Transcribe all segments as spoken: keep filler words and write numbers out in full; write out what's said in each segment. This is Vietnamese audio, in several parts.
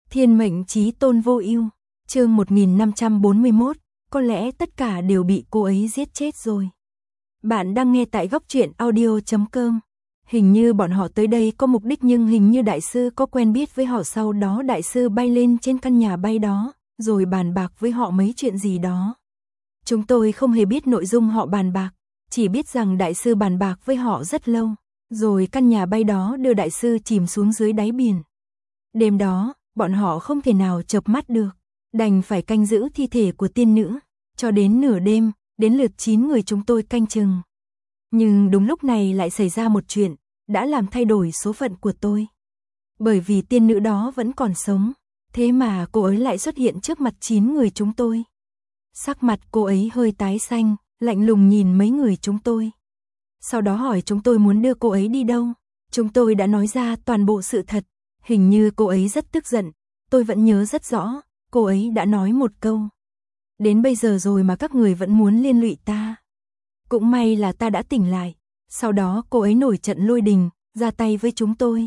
Thiên mệnh chí tôn vô ưu, chương một nghìn năm trăm bốn mươi mốt, có lẽ tất cả đều bị cô ấy giết chết rồi. Bạn đang nghe tại góc truyện audio chấm com. Hình như bọn họ tới đây có mục đích, nhưng hình như đại sư có quen biết với họ, sau đó đại sư bay lên trên căn nhà bay đó, rồi bàn bạc với họ mấy chuyện gì đó. Chúng tôi không hề biết nội dung họ bàn bạc, chỉ biết rằng đại sư bàn bạc với họ rất lâu, rồi căn nhà bay đó đưa đại sư chìm xuống dưới đáy biển. Đêm đó, bọn họ không thể nào chợp mắt được, đành phải canh giữ thi thể của tiên nữ, cho đến nửa đêm, đến lượt chín người chúng tôi canh chừng. Nhưng đúng lúc này lại xảy ra một chuyện, đã làm thay đổi số phận của tôi. Bởi vì tiên nữ đó vẫn còn sống, thế mà cô ấy lại xuất hiện trước mặt chín người chúng tôi. Sắc mặt cô ấy hơi tái xanh, lạnh lùng nhìn mấy người chúng tôi. Sau đó hỏi chúng tôi muốn đưa cô ấy đi đâu. Chúng tôi đã nói ra toàn bộ sự thật. Hình như cô ấy rất tức giận, tôi vẫn nhớ rất rõ, cô ấy đã nói một câu. Đến bây giờ rồi mà các người vẫn muốn liên lụy ta. Cũng may là ta đã tỉnh lại. Sau đó cô ấy nổi trận lôi đình, ra tay với chúng tôi.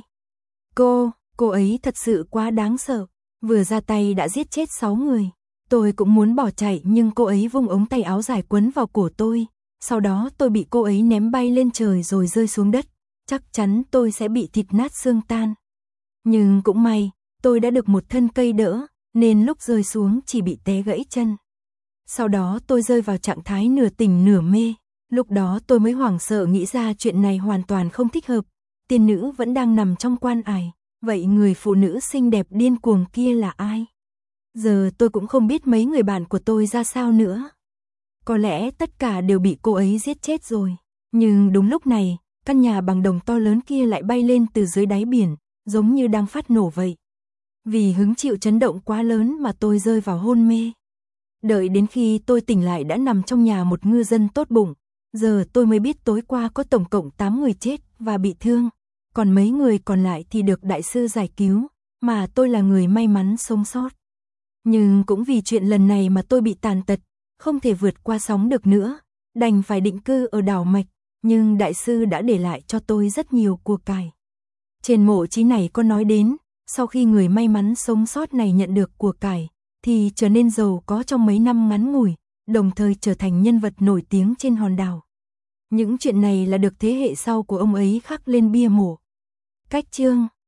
Cô, cô ấy thật sự quá đáng sợ. Vừa ra tay đã giết chết sáu người. Tôi cũng muốn bỏ chạy, nhưng cô ấy vung ống tay áo dài quấn vào cổ tôi. Sau đó tôi bị cô ấy ném bay lên trời rồi rơi xuống đất. Chắc chắn tôi sẽ bị thịt nát xương tan. Nhưng cũng may, tôi đã được một thân cây đỡ, nên lúc rơi xuống chỉ bị té gãy chân. Sau đó tôi rơi vào trạng thái nửa tỉnh nửa mê. Lúc đó tôi mới hoảng sợ nghĩ ra chuyện này hoàn toàn không thích hợp. Tiên nữ vẫn đang nằm trong quan ải. Vậy người phụ nữ xinh đẹp điên cuồng kia là ai? Giờ tôi cũng không biết mấy người bạn của tôi ra sao nữa. Có lẽ tất cả đều bị cô ấy giết chết rồi. Nhưng đúng lúc này, căn nhà bằng đồng to lớn kia lại bay lên từ dưới đáy biển, giống như đang phát nổ vậy. Vì hứng chịu chấn động quá lớn mà tôi rơi vào hôn mê. Đợi đến khi tôi tỉnh lại đã nằm trong nhà một ngư dân tốt bụng. Giờ tôi mới biết tối qua có tổng cộng tám người chết và bị thương. Còn mấy người còn lại thì được đại sư giải cứu, mà tôi là người may mắn sống sót. Nhưng cũng vì chuyện lần này mà tôi bị tàn tật, không thể vượt qua sóng được nữa, đành phải định cư ở đảo Mạch. Nhưng đại sư đã để lại cho tôi rất nhiều của cải. Trên mộ chí này có nói đến, sau khi người may mắn sống sót này nhận được của cải, thì trở nên giàu có trong mấy năm ngắn ngủi, đồng thời trở thành nhân vật nổi tiếng trên hòn đảo. Những chuyện này là được thế hệ sau của ông ấy khắc lên bia mộ. Cách chương